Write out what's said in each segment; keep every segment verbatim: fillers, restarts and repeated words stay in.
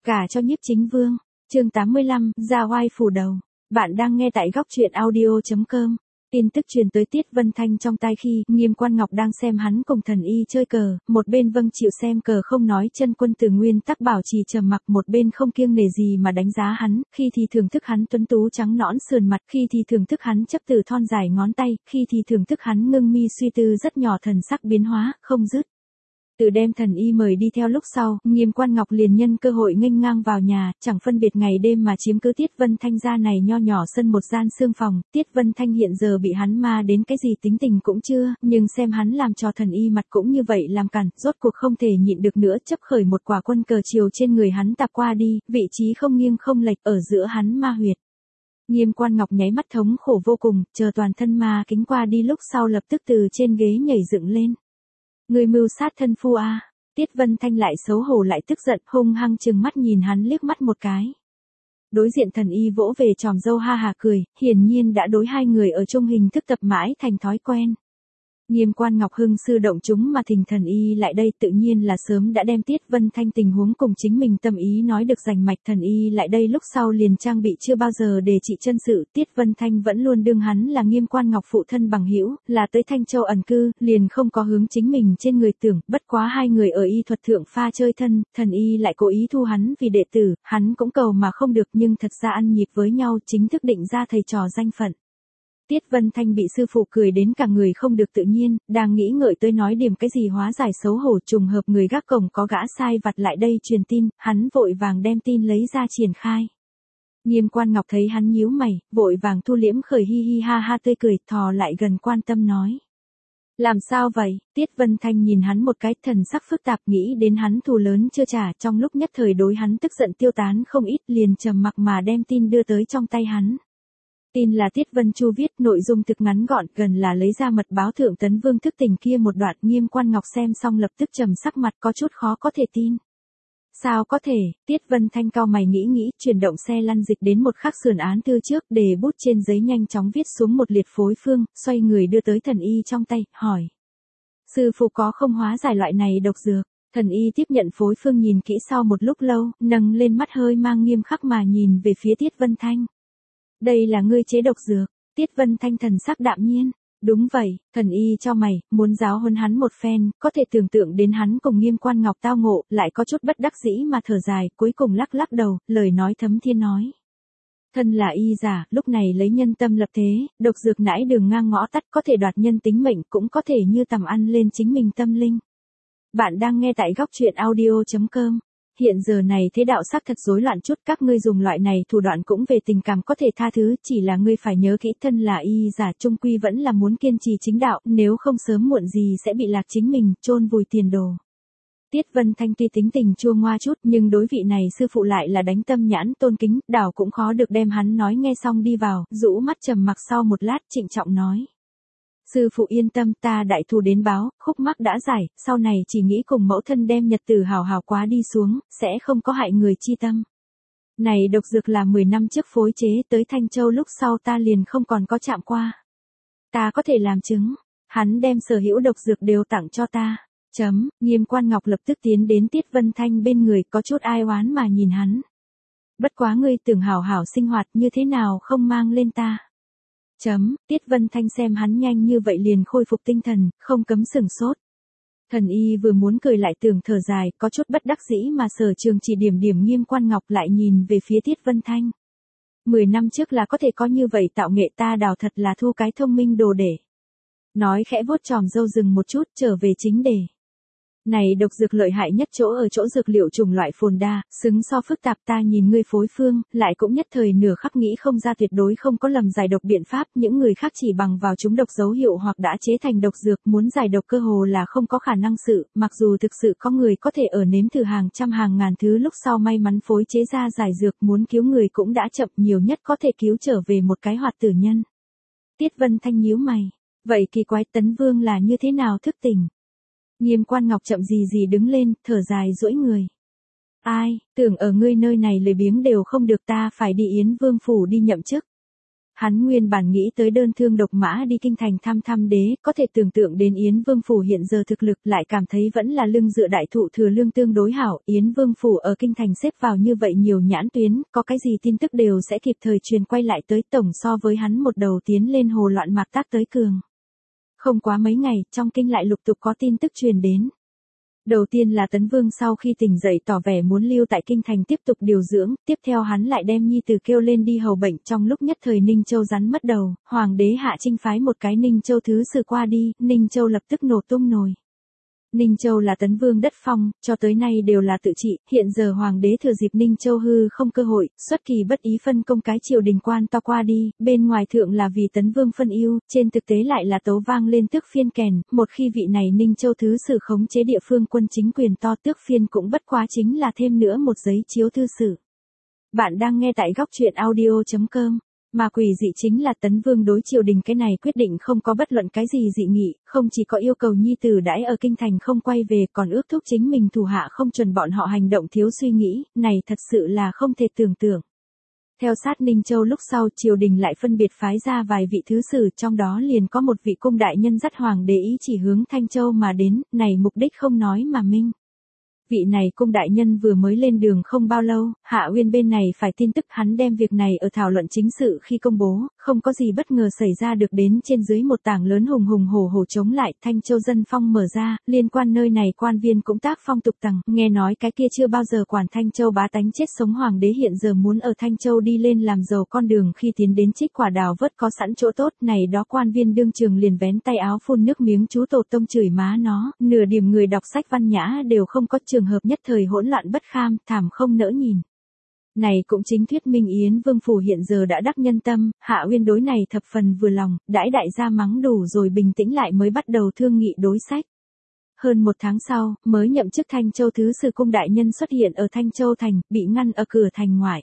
Gả cho Nhiếp Chính Vương, chương tám mươi lăm, ra oai phủ đầu. Bạn đang nghe tại góc truyện audio.com. Tin tức truyền tới Tiết Vân Thanh trong tai khi Nghiêm Quan Ngọc đang xem hắn cùng Thần Y chơi cờ, một bên vâng chịu xem cờ không nói chân quân từ nguyên tắc bảo trì trầm mặc, một bên không kiêng nể gì mà đánh giá hắn, khi thì thưởng thức hắn tuấn tú trắng nõn sườn mặt, khi thì thưởng thức hắn chấp từ thon dài ngón tay, khi thì thưởng thức hắn ngưng mi suy tư rất nhỏ thần sắc biến hóa, không dứt. Từ đem Thần Y mời đi theo lúc sau, Nghiêm Quan Ngọc liền nhân cơ hội nghênh ngang vào nhà, chẳng phân biệt ngày đêm mà chiếm cứ Tiết Vân Thanh ra này nho nhỏ sân một gian xương phòng. Tiết Vân Thanh hiện giờ bị hắn ma đến cái gì tính tình cũng chưa, nhưng xem hắn làm cho Thần Y mặt cũng như vậy làm cản, rốt cuộc không thể nhịn được nữa, chấp khởi một quả quân cờ chiều trên người hắn tạp qua đi, vị trí không nghiêng không lệch ở giữa hắn ma huyệt. Nghiêm Quan Ngọc nháy mắt thống khổ vô cùng, chờ toàn thân ma kính qua đi lúc sau lập tức từ trên ghế nhảy dựng lên. Người mưu sát thân phu a. Tiết Vân Thanh lại xấu hổ lại tức giận, hung hăng trừng mắt nhìn hắn liếc mắt một cái. Đối diện Thần Y vỗ về tròm râu ha hà cười, hiển nhiên đã đối hai người ở chung hình thức tập mãi thành thói quen. Nghiêm Quan Ngọc hưng sư động chúng mà thỉnh Thần Y lại đây, tự nhiên là sớm đã đem Tiết Vân Thanh tình huống cùng chính mình tâm ý nói được rành mạch. Thần Y lại đây lúc sau liền trang bị chưa bao giờ để trị chân sự, Tiết Vân Thanh vẫn luôn đương hắn là Nghiêm Quan Ngọc phụ thân bằng hữu, là tới Thanh Châu ẩn cư, liền không có hướng chính mình trên người tưởng, bất quá hai người ở y thuật thượng pha chơi thân, Thần Y lại cố ý thu hắn vì đệ tử, hắn cũng cầu mà không được, nhưng thật ra ăn nhịp với nhau, chính thức định ra thầy trò danh phận. Tiết Vân Thanh bị sư phụ cười đến cả người không được tự nhiên, đang nghĩ ngợi tới nói điểm cái gì hóa giải xấu hổ, trùng hợp người gác cổng có gã sai vặt lại đây truyền tin, hắn vội vàng đem tin lấy ra triển khai. Nghiêm Quan Ngọc thấy hắn nhíu mày, vội vàng thu liễm khởi hi hi ha ha tươi cười, thò lại gần quan tâm nói. Làm sao vậy? Tiết Vân Thanh nhìn hắn một cái, thần sắc phức tạp, nghĩ đến hắn thù lớn chưa trả, trong lúc nhất thời đối hắn tức giận tiêu tán không ít, liền trầm mặc mà đem tin đưa tới trong tay hắn. Tin là Tiết Vân Chu viết, nội dung thực ngắn gọn, gần là lấy ra mật báo thượng tấn vương thức tình kia một đoạn. Nghiêm Quan Ngọc xem xong lập tức trầm sắc mặt, có chút khó có thể tin. Sao có thể? Tiết Vân Thanh cau mày nghĩ nghĩ, chuyển động xe lăn dịch đến một khắc sườn án thư trước, để bút trên giấy nhanh chóng viết xuống một liệt phối phương, xoay người đưa tới Thần Y trong tay, hỏi. Sư phụ có không hóa giải loại này độc dược? Thần Y tiếp nhận phối phương nhìn kỹ sau một lúc lâu, nâng lên mắt hơi mang nghiêm khắc mà nhìn về phía Tiết Vân Thanh. Đây là ngươi chế độc dược. Tiết Vân Thanh thần sắc đạm nhiên. Đúng vậy. Thần Y cho mày, muốn giáo huấn hắn một phen, có thể tưởng tượng đến hắn cùng Nghiêm Quan Ngọc tao ngộ, lại có chút bất đắc dĩ mà thở dài, cuối cùng lắc lắc đầu, lời nói thấm thiên nói. Thân là y giả, lúc này lấy nhân tâm lập thế, độc dược nãi đường ngang ngõ tắt, có thể đoạt nhân tính mệnh, cũng có thể như tầm ăn lên chính mình tâm linh. Bạn đang nghe tại góc truyện audio.com. Hiện giờ này thế đạo sắc thật rối loạn chút, các ngươi dùng loại này thủ đoạn cũng về tình cảm có thể tha thứ, chỉ là ngươi phải nhớ kỹ, thân là y giả trung quy vẫn là muốn kiên trì chính đạo, nếu không sớm muộn gì sẽ bị lạc chính mình, chôn vùi tiền đồ. Tiết Vân Thanh tuy tính tình chua ngoa chút, nhưng đối vị này sư phụ lại là đánh tâm nhãn tôn kính, đảo cũng khó được đem hắn nói nghe xong đi vào, rũ mắt trầm mặc sau một lát trịnh trọng nói. Sư phụ yên tâm, ta đại thù đến báo, khúc mắc đã giải, sau này chỉ nghĩ cùng mẫu thân đem nhật tử hào hào quá đi xuống, sẽ không có hại người chi tâm. Này độc dược là mười năm trước phối chế, tới Thanh Châu lúc sau ta liền không còn có chạm qua. Ta có thể làm chứng, hắn đem sở hữu độc dược đều tặng cho ta. Chấm, Nghiêm Quan Ngọc lập tức tiến đến Tiết Vân Thanh bên người, có chút ai oán mà nhìn hắn. Bất quá ngươi tưởng hảo hảo sinh hoạt như thế nào không mang lên ta. Chấm, Tiết Vân Thanh xem hắn nhanh như vậy liền khôi phục tinh thần, không cấm sửng sốt. Thần Y vừa muốn cười lại tưởng thở dài, có chút bất đắc dĩ mà Sở Trường chỉ điểm điểm Nghiêm Quan Ngọc lại nhìn về phía Tiết Vân Thanh. Mười năm trước là có thể có như vậy tạo nghệ, ta đào thật là thu cái thông minh đồ để. Nói khẽ vuốt tròm râu dừng một chút, trở về chính đề. Này độc dược lợi hại nhất chỗ ở chỗ dược liệu chủng loại phồn đa, xứng so phức tạp, ta nhìn ngươi phối phương, lại cũng nhất thời nửa khắc nghĩ không ra, tuyệt đối không có lầm giải độc biện pháp, những người khác chỉ bằng vào chúng độc dấu hiệu hoặc đã chế thành độc dược, muốn giải độc cơ hồ là không có khả năng sự, mặc dù thực sự có người có thể ở nếm thử hàng trăm hàng ngàn thứ lúc sau may mắn phối chế ra giải dược, muốn cứu người cũng đã chậm, nhiều nhất có thể cứu trở về một cái hoạt tử nhân. Tiết Vân Thanh nhíu mày, vậy kỳ quái, Tấn Vương là như thế nào thức tỉnh? Nghiêm Quan Ngọc chậm gì gì đứng lên, thở dài duỗi người. Ai, tưởng ở ngươi nơi này lười biếng đều không được, ta phải đi Yến Vương phủ đi nhậm chức. Hắn nguyên bản nghĩ tới đơn thương độc mã đi kinh thành thăm thăm đế, có thể tưởng tượng đến Yến Vương Phủ hiện giờ thực lực lại cảm thấy vẫn là lưng dựa đại thụ thừa lương tương đối hảo. Yến Vương Phủ ở kinh thành xếp vào như vậy nhiều nhãn tuyến, có cái gì tin tức đều sẽ kịp thời truyền quay lại tới tổng so với hắn một đầu tiến lên hồ loạn mạc tác tới cường. Không quá mấy ngày, trong kinh lại lục tục có tin tức truyền đến. Đầu tiên là Tấn Vương sau khi tỉnh dậy tỏ vẻ muốn lưu tại kinh thành tiếp tục điều dưỡng, tiếp theo hắn lại đem nhi tử kêu lên đi hầu bệnh. Trong lúc nhất thời Ninh Châu rắn mất đầu, hoàng đế hạ trinh phái một cái Ninh Châu thứ sử qua đi, Ninh Châu lập tức nổ tung nồi. Ninh Châu là Tấn Vương đất phong, cho tới nay đều là tự trị, hiện giờ hoàng đế thừa dịp Ninh Châu hư không cơ hội, xuất kỳ bất ý phân công cái triều đình quan to qua đi, bên ngoài thượng là vì Tấn Vương phân ưu, trên thực tế lại là tấu vang lên tước phiên kèn, một khi vị này Ninh Châu thứ sử khống chế địa phương quân chính quyền to tước phiên cũng bất quá chính là thêm nữa một giấy chiếu thư sử. Bạn đang nghe tại góc truyện audio chấm com. Mà quỷ dị chính là Tấn Vương đối triều đình cái này quyết định không có bất luận cái gì dị nghị, không chỉ có yêu cầu nhi tử đãi ở kinh thành không quay về còn ước thúc chính mình thủ hạ không chuẩn bọn họ hành động thiếu suy nghĩ, này thật sự là không thể tưởng tượng. Theo sát Ninh Châu lúc sau triều đình lại phân biệt phái ra vài vị thứ sử, trong đó liền có một vị cung đại nhân dắt hoàng đế ý chỉ hướng Thanh Châu mà đến, này mục đích không nói mà minh. Vị này cung đại nhân vừa mới lên đường không bao lâu, Hạ Uyên bên này phải tin tức hắn đem việc này ở thảo luận chính sự khi công bố, không có gì bất ngờ xảy ra được đến trên dưới một tảng lớn hùng hùng hổ hổ chống lại, Thanh Châu dân phong mở ra, liên quan nơi này quan viên cũng tác phong tục tằng, nghe nói cái kia chưa bao giờ quản Thanh Châu bá tánh chết sống hoàng đế hiện giờ muốn ở Thanh Châu đi lên làm giàu con đường khi tiến đến trích quả đào vớt có sẵn chỗ tốt, này đó quan viên đương trường liền vén tay áo phun nước miếng chú tổ tông chửi má nó, nửa điểm người đọc sách văn nhã đều không có trường hợp nhất thời hỗn loạn bất kham, thảm không nỡ nhìn. Này cũng chính thuyết minh Yến Vương Phủ hiện giờ đã đắc nhân tâm, Hạ Uyên đối này thập phần vừa lòng, đãi đại gia mắng đủ rồi bình tĩnh lại mới bắt đầu thương nghị đối sách. Hơn một tháng sau, mới nhậm chức Thanh Châu thứ sử cung đại nhân xuất hiện ở Thanh Châu thành, bị ngăn ở cửa thành ngoại.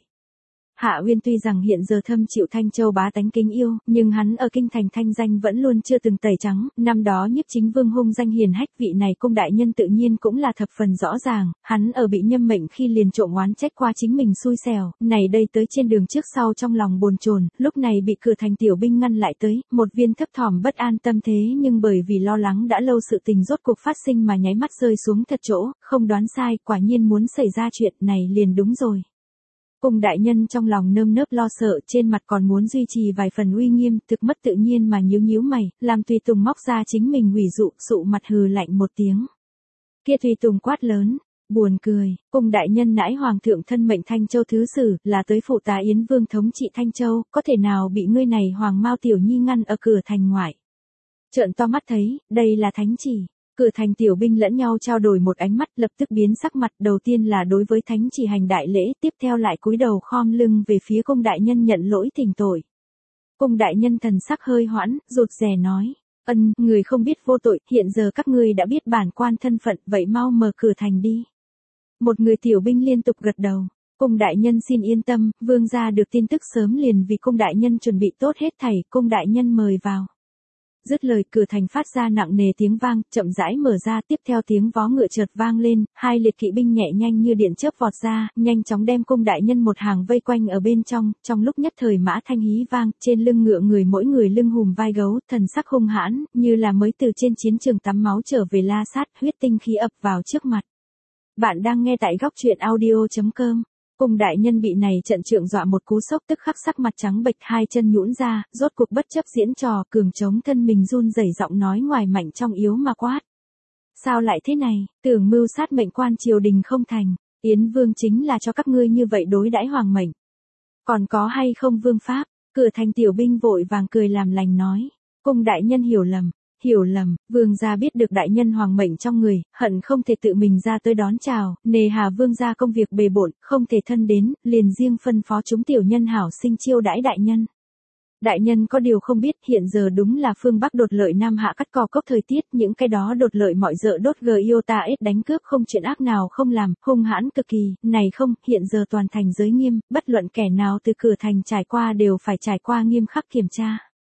Hạ Uyên tuy rằng hiện giờ thâm chịu Thanh Châu bá tánh kính yêu, nhưng hắn ở kinh thành thanh danh vẫn luôn chưa từng tẩy trắng, năm đó Nhiếp Chính Vương hung danh hiền hách, vị này cung đại nhân tự nhiên cũng là thập phần rõ ràng, hắn ở bị nhâm mệnh khi liền trộm oán trách qua chính mình xui xẻo, này đây tới trên đường trước sau trong lòng bồn chồn, lúc này bị cửa thành tiểu binh ngăn lại tới, một viên thấp thỏm bất an tâm thế nhưng bởi vì lo lắng đã lâu sự tình rốt cuộc phát sinh mà nháy mắt rơi xuống thật chỗ, không đoán sai, quả nhiên muốn xảy ra chuyện này liền đúng rồi. Cung đại nhân trong lòng nơm nớp lo sợ, trên mặt còn muốn duy trì vài phần uy nghiêm, thực mất tự nhiên mà nhíu nhíu mày, làm Tùy Tùng móc ra chính mình hủy dụ, sụ mặt hừ lạnh một tiếng. Kia Tùy Tùng quát lớn, buồn cười, cung đại nhân nãi hoàng thượng thân mệnh Thanh Châu thứ sử, là tới phụ tá Yến Vương thống trị Thanh Châu, có thể nào bị ngươi này hoàng mao tiểu nhi ngăn ở cửa thành ngoại. Trợn to mắt thấy, đây là thánh chỉ. Cửa thành tiểu binh lẫn nhau trao đổi một ánh mắt, lập tức biến sắc mặt, đầu tiên là đối với thánh chỉ hành đại lễ, tiếp theo lại cúi đầu khom lưng về phía cung đại nhân nhận lỗi thỉnh tội. Cung đại nhân thần sắc hơi hoãn, rụt rè nói, ân, người không biết vô tội, hiện giờ các ngươi đã biết bản quan thân phận, vậy mau mở cửa thành đi. Một người tiểu binh liên tục gật đầu. Cung đại nhân xin yên tâm, vương gia được tin tức sớm liền vì cung đại nhân chuẩn bị tốt hết thảy, cung đại nhân mời vào. Dứt lời cửa thành phát ra nặng nề tiếng vang, chậm rãi mở ra, tiếp theo tiếng vó ngựa chợt vang lên, hai liệt kỵ binh nhẹ nhanh như điện chớp vọt ra, nhanh chóng đem cung đại nhân một hàng vây quanh ở bên trong, trong lúc nhất thời mã thanh hí vang, trên lưng ngựa người mỗi người lưng hùm vai gấu, thần sắc hung hãn, như là mới từ trên chiến trường tắm máu trở về la sát, huyết tinh khí ập vào trước mặt. Bạn đang nghe tại góc truyện audio chấm com. Cung đại nhân bị này trận trượng dọa một cú sốc tức khắc sắc mặt trắng bệch, hai chân nhũn ra, rốt cuộc bất chấp diễn trò, cường chống thân mình run rẩy giọng nói ngoài mạnh trong yếu mà quát. Sao lại thế này, tưởng mưu sát mệnh quan triều đình không thành, Yến Vương chính là cho các ngươi như vậy đối đãi hoàng mệnh. Còn có hay không vương pháp, cửa thành tiểu binh vội vàng cười làm lành nói. Cung đại nhân hiểu lầm. Hiểu lầm, vương gia biết được đại nhân hoàng mệnh trong người, hận không thể tự mình ra tới đón chào, nề hà vương gia công việc bề bộn, không thể thân đến, liền riêng phân phó chúng tiểu nhân hảo sinh chiêu đãi đại nhân. Đại nhân có điều không biết, hiện giờ đúng là phương Bắc đột lợi Nam hạ cắt cỏ cốc thời tiết, những cái đó đột lợi mọi dợ đốt gờ yêu ta ết đánh cướp không chuyện ác nào không làm, hung hãn cực kỳ, này không, hiện giờ toàn thành giới nghiêm, bất luận kẻ nào từ cửa thành trải qua đều phải trải qua nghiêm khắc kiểm tra.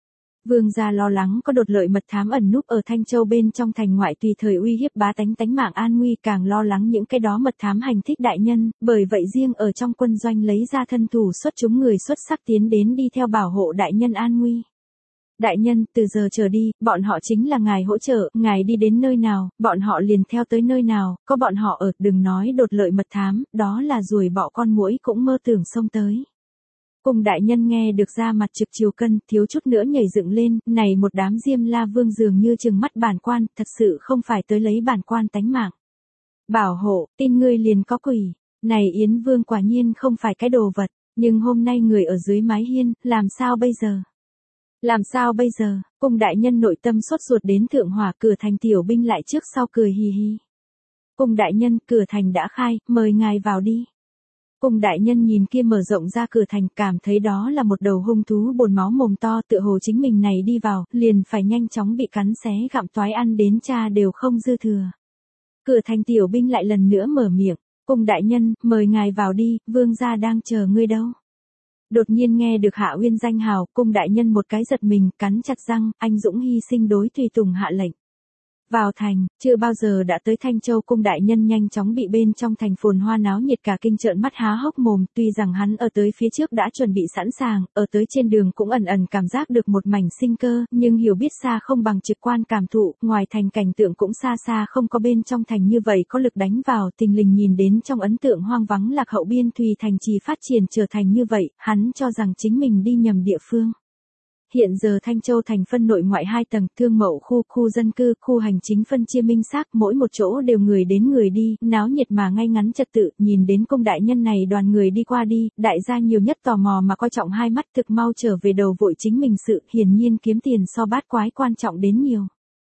Vương gia lo lắng có đột lợi mật thám ẩn núp ở Thanh Châu bên trong thành ngoại tùy thời uy hiếp bá tánh tánh mạng an nguy, càng lo lắng những cái đó mật thám hành thích đại nhân, bởi vậy riêng ở trong quân doanh lấy ra thân thủ xuất chúng người xuất sắc tiến đến đi theo bảo hộ đại nhân an nguy. Đại nhân, từ giờ trở đi, bọn họ chính là ngài hỗ trợ, ngài đi đến nơi nào, bọn họ liền theo tới nơi nào, có bọn họ ở, đừng nói đột lợi mật thám, đó là ruồi bọ con muỗi cũng mơ tưởng xông tới. Cùng đại nhân nghe được ra mặt trực chiều cân, thiếu chút nữa nhảy dựng lên, này một đám Diêm La Vương dường như trừng mắt bản quan, thật sự không phải tới lấy bản quan tánh mạng. Bảo hộ, tin ngươi liền có quỷ, này Yến Vương quả nhiên không phải cái đồ vật, nhưng hôm nay người ở dưới mái hiên, làm sao bây giờ? Làm sao bây giờ? Cung đại nhân nội tâm sốt ruột đến thượng hỏa, cửa thành tiểu binh lại trước sau cười hì hì. Cung đại nhân, cửa thành đã khai, mời ngài vào đi. Cung đại nhân nhìn kia mở rộng ra cửa thành, cảm thấy đó là một đầu hung thú bồn máu mồm to, tựa hồ chính mình này đi vào, liền phải nhanh chóng bị cắn xé gặm toái ăn đến cha đều không dư thừa. Cửa thành tiểu binh lại lần nữa mở miệng, cung đại nhân, mời ngài vào đi, vương gia đang chờ ngươi đâu. Đột nhiên nghe được Hạ Uyên danh hào, cung đại nhân một cái giật mình, cắn chặt răng, anh dũng hy sinh đối tùy tùng hạ lệnh. Vào thành, chưa bao giờ đã tới Thanh Châu, cung đại nhân nhanh chóng bị bên trong thành phồn hoa náo nhiệt cả kinh trợn mắt há hốc mồm, tuy rằng hắn ở tới phía trước đã chuẩn bị sẵn sàng, ở tới trên đường cũng ẩn ẩn cảm giác được một mảnh sinh cơ, nhưng hiểu biết xa không bằng trực quan cảm thụ, ngoài thành cảnh tượng cũng xa xa không có bên trong thành như vậy có lực đánh vào, tình lình nhìn đến trong ấn tượng hoang vắng lạc hậu biên thùy thành trì phát triển trở thành như vậy, hắn cho rằng chính mình đi nhầm địa phương. Hiện giờ Thanh Châu thành phân nội ngoại hai tầng, thương mậu khu, khu dân cư, khu hành chính phân chia minh xác, mỗi một chỗ đều người đến người đi, náo nhiệt mà ngay ngắn trật tự, nhìn đến cung đại nhân này đoàn người đi qua đi, đại gia nhiều nhất tò mò mà coi trọng hai mắt, thực mau trở về đầu vội chính mình sự, hiển nhiên kiếm tiền so bát quái quan trọng đến nhiều.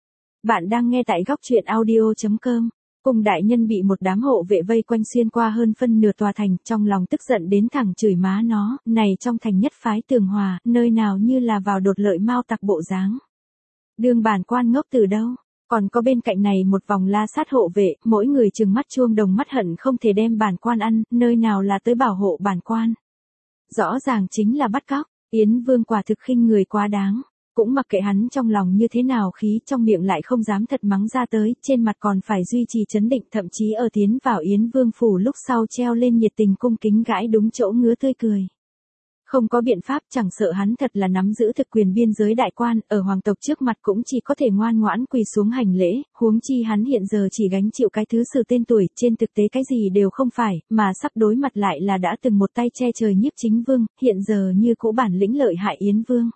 Bạn đang nghe tại góc truyện audio chấm com. Cung đại nhân bị một đám hộ vệ vây quanh xuyên qua hơn phân nửa tòa thành, trong lòng tức giận đến thẳng chửi má nó, này trong thành nhất phái tường hòa, nơi nào như là vào đột lợi mao tặc bộ dáng. Đương bản quan ngốc từ đâu, còn có bên cạnh này một vòng la sát hộ vệ, mỗi người trừng mắt chuông đồng mắt hận không thể đem bản quan ăn, nơi nào là tới bảo hộ bản quan. Rõ ràng chính là bắt cóc, Yến Vương quả thực khinh người quá đáng. Cũng mặc kệ hắn trong lòng như thế nào khí trong miệng lại không dám thật mắng ra tới, trên mặt còn phải duy trì trấn định, thậm chí ở tiến vào Yến Vương phủ lúc sau treo lên nhiệt tình cung kính gãi đúng chỗ ngứa tươi cười. Không có biện pháp, chẳng sợ hắn thật là nắm giữ thực quyền biên giới đại quan, ở hoàng tộc trước mặt cũng chỉ có thể ngoan ngoãn quỳ xuống hành lễ, huống chi hắn hiện giờ chỉ gánh chịu cái thứ sử tên tuổi, trên thực tế cái gì đều không phải, mà sắp đối mặt lại là đã từng một tay che trời nhiếp chính vương, hiện giờ như cũ bản lĩnh lợi hại Yến Vương.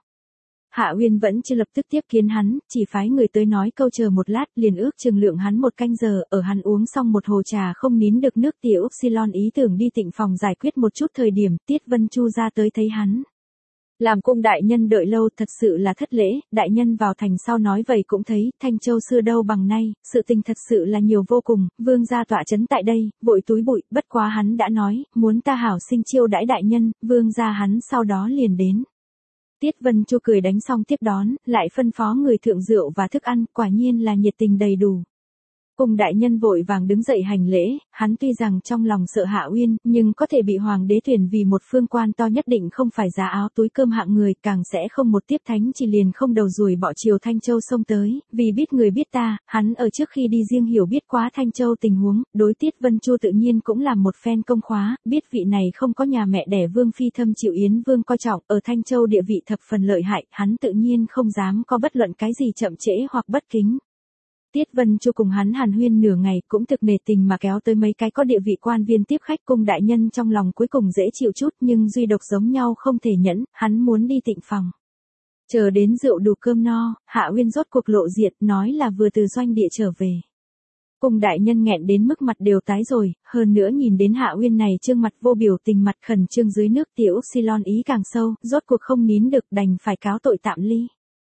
Hạ Uyên vẫn chưa lập tức tiếp kiến hắn, chỉ phái người tới nói câu chờ một lát, liền ước chừng lượng hắn một canh giờ, ở hắn uống xong một hồ trà không nín được nước tỉa Upsilon ý tưởng đi tịnh phòng giải quyết một chút thời điểm, Tiết Vân Chu ra tới thấy hắn. Làm cung đại nhân đợi lâu thật sự là thất lễ, đại nhân vào thành sau nói vậy cũng thấy, Thanh Châu xưa đâu bằng nay, sự tình thật sự là nhiều vô cùng, vương gia tọa chấn tại đây, vội túi bụi, bất quá hắn đã nói, muốn ta hảo sinh chiêu đãi đại nhân, vương gia hắn sau đó liền đến. Tiết Vân Chu cười đánh xong tiếp đón, lại phân phó người thượng rượu và thức ăn, quả nhiên là nhiệt tình đầy đủ. Cung đại nhân vội vàng đứng dậy hành lễ, hắn tuy rằng trong lòng sợ Hạ Uyên, nhưng có thể bị hoàng đế tuyển vì một phương quan to nhất định không phải giá áo túi cơm hạng người, càng sẽ không một tiếp thánh chỉ liền không đầu ruồi bỏ chiều Thanh Châu xông tới, vì biết người biết ta, hắn ở trước khi đi riêng hiểu biết quá Thanh Châu tình huống, đối Tiết Vân Chu tự nhiên cũng làm một phen công khóa, biết vị này không có nhà mẹ đẻ vương phi thâm chịu Yến Vương coi trọng, ở Thanh Châu địa vị thập phần lợi hại, hắn tự nhiên không dám có bất luận cái gì chậm trễ hoặc bất kính. Tiết Vân Chu cùng hắn hàn huyên nửa ngày cũng thực nề tình mà kéo tới mấy cái có địa vị quan viên tiếp khách, cung đại nhân trong lòng cuối cùng dễ chịu chút nhưng duy độc giống nhau không thể nhẫn, hắn muốn đi tịnh phòng. Chờ đến rượu đủ cơm no, Hạ Uyên rốt cuộc lộ diện nói là vừa từ doanh địa trở về. Cung đại nhân nghẹn đến mức mặt đều tái rồi, hơn nữa nhìn đến Hạ Uyên này trương mặt vô biểu tình mặt khẩn trương dưới nước tiểu Upsilon ý càng sâu, rốt cuộc không nín được đành phải cáo tội tạm ly.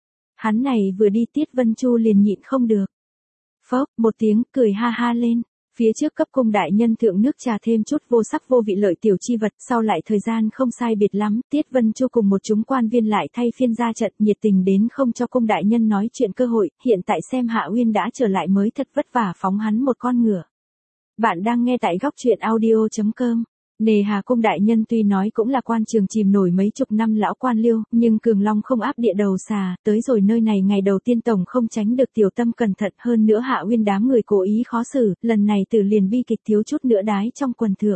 Hắn này vừa đi Tiết Vân Chu liền nhịn không được. Phốc, một tiếng, cười ha ha lên. Phía trước cấp cung đại nhân thượng nước trà thêm chút vô sắc vô vị lợi tiểu chi vật, sau lại thời gian không sai biệt lắm, Tiết Vân Chu cùng một chúng quan viên lại thay phiên ra trận, nhiệt tình đến không cho cung đại nhân nói chuyện cơ hội, hiện tại xem Hạ Uyên đã trở lại mới thật vất vả phóng hắn một con ngựa. Bạn đang nghe tại góc truyện audio chấm com. Nề hà cung đại nhân tuy nói cũng là quan trường chìm nổi mấy chục năm lão quan liêu, nhưng Cường Long không áp địa đầu xà, tới rồi nơi này ngày đầu tiên tổng không tránh được tiểu tâm cẩn thận, hơn nữa Hạ Uyên đám người cố ý khó xử, lần này từ liền bi kịch thiếu chút nữa đái trong quần thưởng.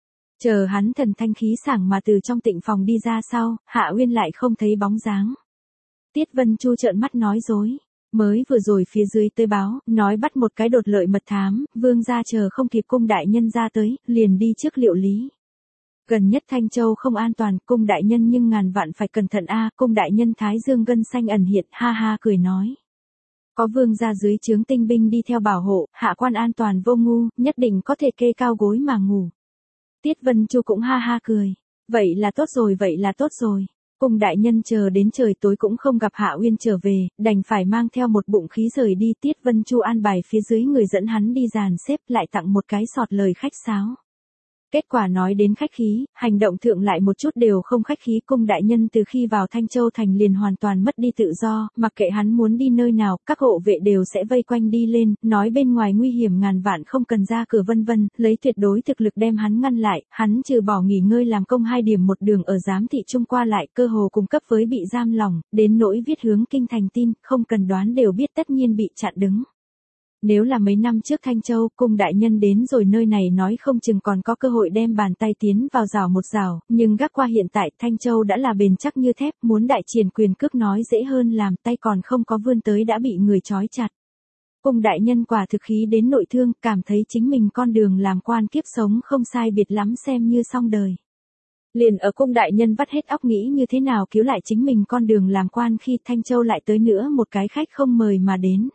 Chờ hắn thần thanh khí sảng mà từ trong tịnh phòng đi ra sau, Hạ Uyên lại không thấy bóng dáng. Tiết Vân Chu trợn mắt nói dối. Mới vừa rồi phía dưới tới báo, nói bắt một cái đột lợi mật thám, vương gia chờ không kịp cung đại nhân ra tới, liền đi trước liệu lý. Gần nhất Thanh Châu không an toàn, cung đại nhân nhưng ngàn vạn phải cẩn thận a. Cung đại nhân thái dương gân xanh ẩn hiện, ha ha cười nói. Có vương gia dưới trướng tinh binh đi theo bảo hộ, hạ quan an toàn vô ngu, nhất định có thể kê cao gối mà ngủ. Tiết Vân Chu cũng ha ha cười. Vậy là tốt rồi, vậy là tốt rồi. Cung đại nhân chờ đến trời tối cũng không gặp Hạ Uyên trở về, đành phải mang theo một bụng khí rời đi. Tiết Vân Chu an bài phía dưới người dẫn hắn đi dàn xếp, lại tặng một cái sọt lời khách sáo. Kết quả nói đến khách khí, hành động thượng lại một chút đều không khách khí. Cung đại nhân từ khi vào Thanh Châu thành liền hoàn toàn mất đi tự do, mặc kệ hắn muốn đi nơi nào, các hộ vệ đều sẽ vây quanh đi lên, nói bên ngoài nguy hiểm ngàn vạn không cần ra cửa vân vân, lấy tuyệt đối thực lực đem hắn ngăn lại. Hắn trừ bỏ nghỉ ngơi làm công hai điểm một đường ở giám thị trung qua lại, cơ hồ cung cấp với bị giam lỏng, đến nỗi viết hướng kinh thành tin, không cần đoán đều biết tất nhiên bị chặn đứng. Nếu là mấy năm trước Thanh Châu, cung đại nhân đến rồi nơi này nói không chừng còn có cơ hội đem bàn tay tiến vào rào một rào, nhưng gác qua hiện tại Thanh Châu đã là bền chắc như thép, muốn đại triển quyền cước nói dễ hơn làm, tay còn không có vươn tới đã bị người trói chặt. Cung đại nhân quả thực khí đến nội thương, cảm thấy chính mình con đường làm quan kiếp sống không sai biệt lắm xem như xong đời. Liền ở cung đại nhân vắt hết óc nghĩ như thế nào cứu lại chính mình con đường làm quan khi Thanh Châu lại tới nữa một cái khách không mời mà đến.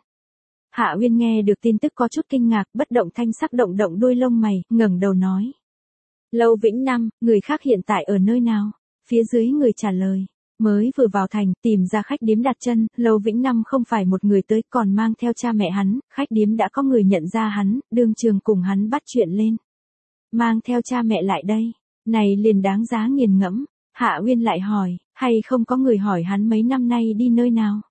Hạ Uyên nghe được tin tức có chút kinh ngạc, bất động thanh sắc động động đuôi lông mày, ngẩng đầu nói. Lâu Vĩnh Năm, người khác hiện tại ở nơi nào? Phía dưới người trả lời. Mới vừa vào thành, tìm ra khách điếm đặt chân, Lâu Vĩnh Năm không phải một người tới còn mang theo cha mẹ hắn, khách điếm đã có người nhận ra hắn, đương trường cùng hắn bắt chuyện lên. Mang theo cha mẹ lại đây, này liền đáng giá nghiền ngẫm. Hạ Uyên lại hỏi, hay không có người hỏi hắn mấy năm nay đi nơi nào?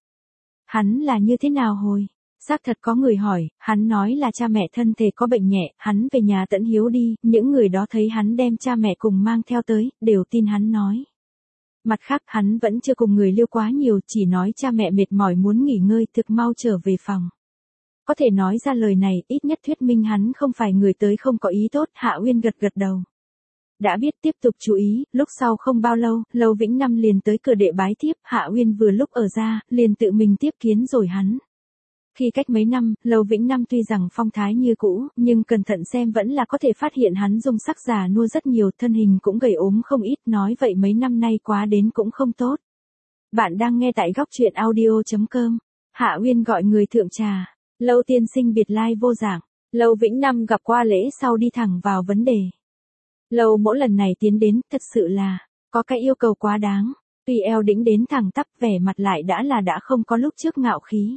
Hắn là như thế nào hồi? Xác thật có người hỏi, hắn nói là cha mẹ thân thể có bệnh nhẹ, hắn về nhà tận hiếu đi, những người đó thấy hắn đem cha mẹ cùng mang theo tới, đều tin hắn nói. Mặt khác hắn vẫn chưa cùng người liêu quá nhiều, chỉ nói cha mẹ mệt mỏi muốn nghỉ ngơi thực mau trở về phòng. Có thể nói ra lời này, ít nhất thuyết minh hắn không phải người tới không có ý tốt. Hạ Uyên gật gật đầu. Đã biết tiếp tục chú ý, lúc sau không bao lâu, Lâu Vĩnh Năm liền tới cửa đệ bái tiếp, Hạ Uyên vừa lúc ở ra, liền tự mình tiếp kiến rồi hắn. Khi cách mấy năm, Lâu Vĩnh Năm tuy rằng phong thái như cũ, nhưng cẩn thận xem vẫn là có thể phát hiện hắn dung sắc già nua rất nhiều, thân hình cũng gầy ốm không ít, nói vậy mấy năm nay quá đến cũng không tốt. Bạn đang nghe tại góc truyện audio chấm com. Hạ Uyên gọi người thượng trà. Lâu tiên sinh biệt lai vô dạng. Lâu Vĩnh Năm gặp qua lễ sau đi thẳng vào vấn đề. Lâu mỗi lần này tiến đến, thật sự là, có cái yêu cầu quá đáng. Tuy eo đĩnh đến thẳng tắp, vẻ mặt lại đã là đã không có lúc trước ngạo khí.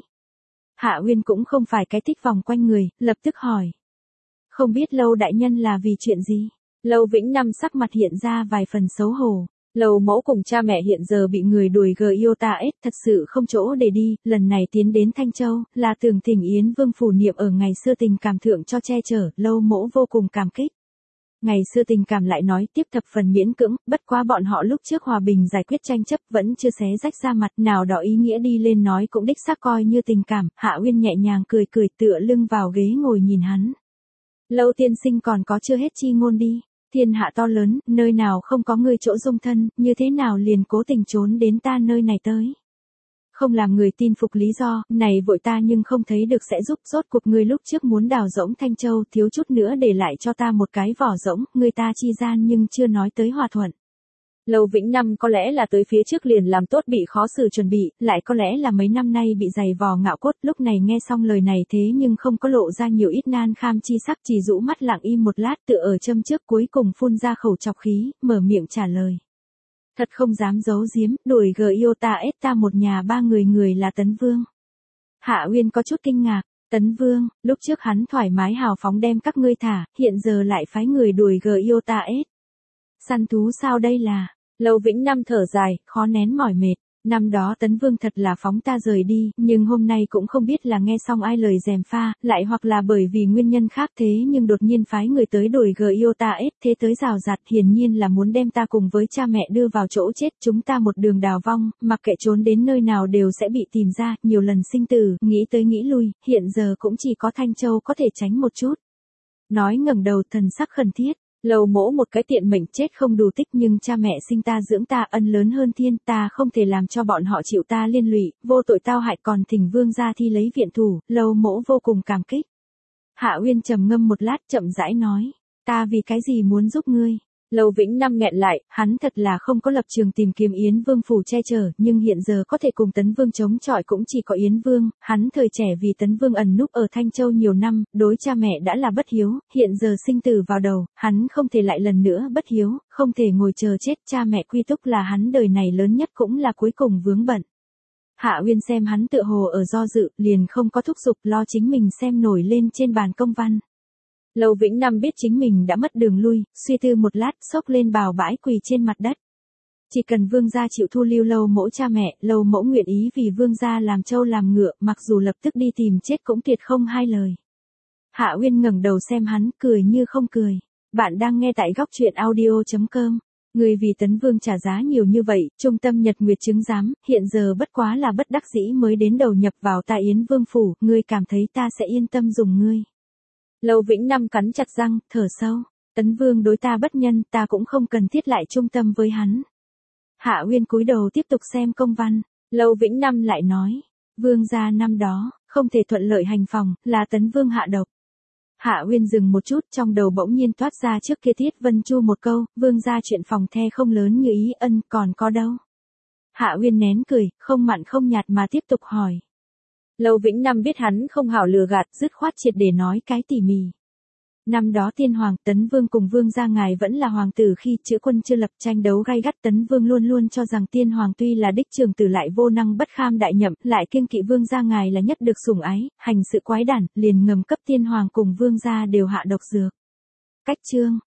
Hạ Uyên cũng không phải cái thích vòng quanh người, lập tức hỏi. Không biết Lâu đại nhân là vì chuyện gì? Lâu Vĩnh Năm sắc mặt hiện ra vài phần xấu hổ. Lâu mẫu cùng cha mẹ hiện giờ bị người đuổi gờ yêu ta ết, thật sự không chỗ để đi, lần này tiến đến Thanh Châu, là tưởng thỉnh Yến Vương phủ niệm ở ngày xưa tình cảm thượng cho che chở, Lâu mẫu vô cùng cảm kích. Ngày xưa tình cảm lại nói tiếp thập phần miễn cưỡng, bất quá bọn họ lúc trước hòa bình giải quyết tranh chấp vẫn chưa xé rách ra mặt, nào đó ý nghĩa đi lên nói cũng đích xác coi như tình cảm. Hạ Uyên nhẹ nhàng cười cười tựa lưng vào ghế ngồi nhìn hắn. Lâu tiên sinh còn có chưa hết chi ngôn đi, thiên hạ to lớn, nơi nào không có người chỗ dung thân, như thế nào liền cố tình trốn đến ta nơi này tới. Không làm người tin phục lý do, này vội ta nhưng không thấy được sẽ giúp, rốt cuộc người lúc trước muốn đào rỗng Thanh Châu thiếu chút nữa để lại cho ta một cái vỏ rỗng, người ta chi gian nhưng chưa nói tới hòa thuận. Lâu Vĩnh Năm có lẽ là tới phía trước liền làm tốt bị khó xử chuẩn bị, lại có lẽ là mấy năm nay bị dày vò ngạo cốt, lúc này nghe xong lời này thế nhưng không có lộ ra nhiều ít nan kham chi sắc, chỉ rũ mắt lặng im một lát tựa ở châm trước cuối cùng phun ra khẩu chọc khí, mở miệng trả lời. Thật không dám giấu giếm, đuổi gờ yêu ta ết ta một nhà ba người người là Tấn Vương. Hạ Uyên có chút kinh ngạc, Tấn Vương, lúc trước hắn thoải mái hào phóng đem các ngươi thả, hiện giờ lại phái người đuổi gờ yêu ta ết. Săn thú sao đây là, Lâu Vĩnh Năm thở dài, khó nén mỏi mệt, Năm đó Tấn Vương thật là phóng ta rời đi, nhưng hôm nay cũng không biết là nghe xong ai lời gièm pha, lại hoặc là bởi vì nguyên nhân khác thế nhưng đột nhiên phái người tới đuổi Giota S thế tới rào rạt, hiển nhiên là muốn đem ta cùng với cha mẹ đưa vào chỗ chết, chúng ta một đường đào vong, mặc kệ trốn đến nơi nào đều sẽ bị tìm ra, nhiều lần sinh tử, nghĩ tới nghĩ lui, hiện giờ cũng chỉ có Thanh Châu có thể tránh một chút. Nói ngẩng đầu thần sắc khẩn thiết. Lầu Mỗ một cái tiện mệnh chết không đủ tích, nhưng cha mẹ sinh ta dưỡng ta ân lớn hơn thiên, ta không thể làm cho bọn họ chịu ta liên lụy, vô tội tao hại, còn thỉnh vương gia thi lấy viện thủ, Lầu Mỗ vô cùng cảm kích. Hạ Uyên trầm ngâm một lát chậm rãi nói, ta vì cái gì muốn giúp ngươi? Lầu Vĩnh Năm nghẹn lại, hắn thật là không có lập trường tìm kiếm Yến Vương phủ che chở, nhưng hiện giờ có thể cùng Tấn Vương chống chọi cũng chỉ có Yến Vương, hắn thời trẻ vì Tấn Vương ẩn núp ở Thanh Châu nhiều năm, đối cha mẹ đã là bất hiếu, hiện giờ sinh tử vào đầu, hắn không thể lại lần nữa bất hiếu, không thể ngồi chờ chết, cha mẹ quy túc là hắn đời này lớn nhất cũng là cuối cùng vướng bận. Hạ Uyên xem hắn tựa hồ ở do dự, liền không có thúc giục, lo chính mình xem nổi lên trên bàn công văn. Lầu Vĩnh Năm biết chính mình đã mất đường lui, suy tư một lát, xốc lên bào bãi quỳ trên mặt đất. Chỉ cần vương gia chịu thu lưu Lầu Mỗ cha mẹ, Lầu Mỗ nguyện ý vì vương gia làm trâu làm ngựa, mặc dù lập tức đi tìm chết cũng tuyệt không hai lời. Hạ Uyên ngẩng đầu xem hắn, cười như không cười. Bạn đang nghe tại góc truyện audio chấm com. Người vì Tấn Vương trả giá nhiều như vậy, trung tâm Nhật Nguyệt chứng giám, hiện giờ bất quá là bất đắc dĩ mới đến đầu nhập vào ta Yến Vương phủ, ngươi cảm thấy ta sẽ yên tâm dùng ngươi. Lầu Vĩnh Năm cắn chặt răng, thở sâu. Tấn Vương đối ta bất nhân, ta cũng không cần thiết lại trung tâm với hắn. Hạ Uyên cúi đầu tiếp tục xem công văn. Lầu Vĩnh Năm lại nói, vương gia năm đó, không thể thuận lợi hành phòng, là Tấn Vương hạ độc. Hạ Uyên dừng một chút, trong đầu bỗng nhiên toát ra trước kia Thiết Vân Chu một câu, vương gia chuyện phòng the không lớn như ý, ân còn có đâu. Hạ Uyên nén cười, không mặn không nhạt mà tiếp tục hỏi. Lầu Vĩnh Năm biết hắn không hảo lừa gạt, dứt khoát triệt để nói cái tỉ mỉ. Năm đó tiên hoàng, Tấn Vương cùng vương gia ngài vẫn là hoàng tử khi chữ quân chưa lập, tranh đấu gay gắt, Tấn Vương luôn luôn cho rằng tiên hoàng tuy là đích trường tử lại vô năng bất kham đại nhậm, lại kiêng kỵ vương gia ngài là nhất được sủng ái, hành sự quái đản, liền ngầm cấp tiên hoàng cùng vương gia đều hạ độc dược. Cách chương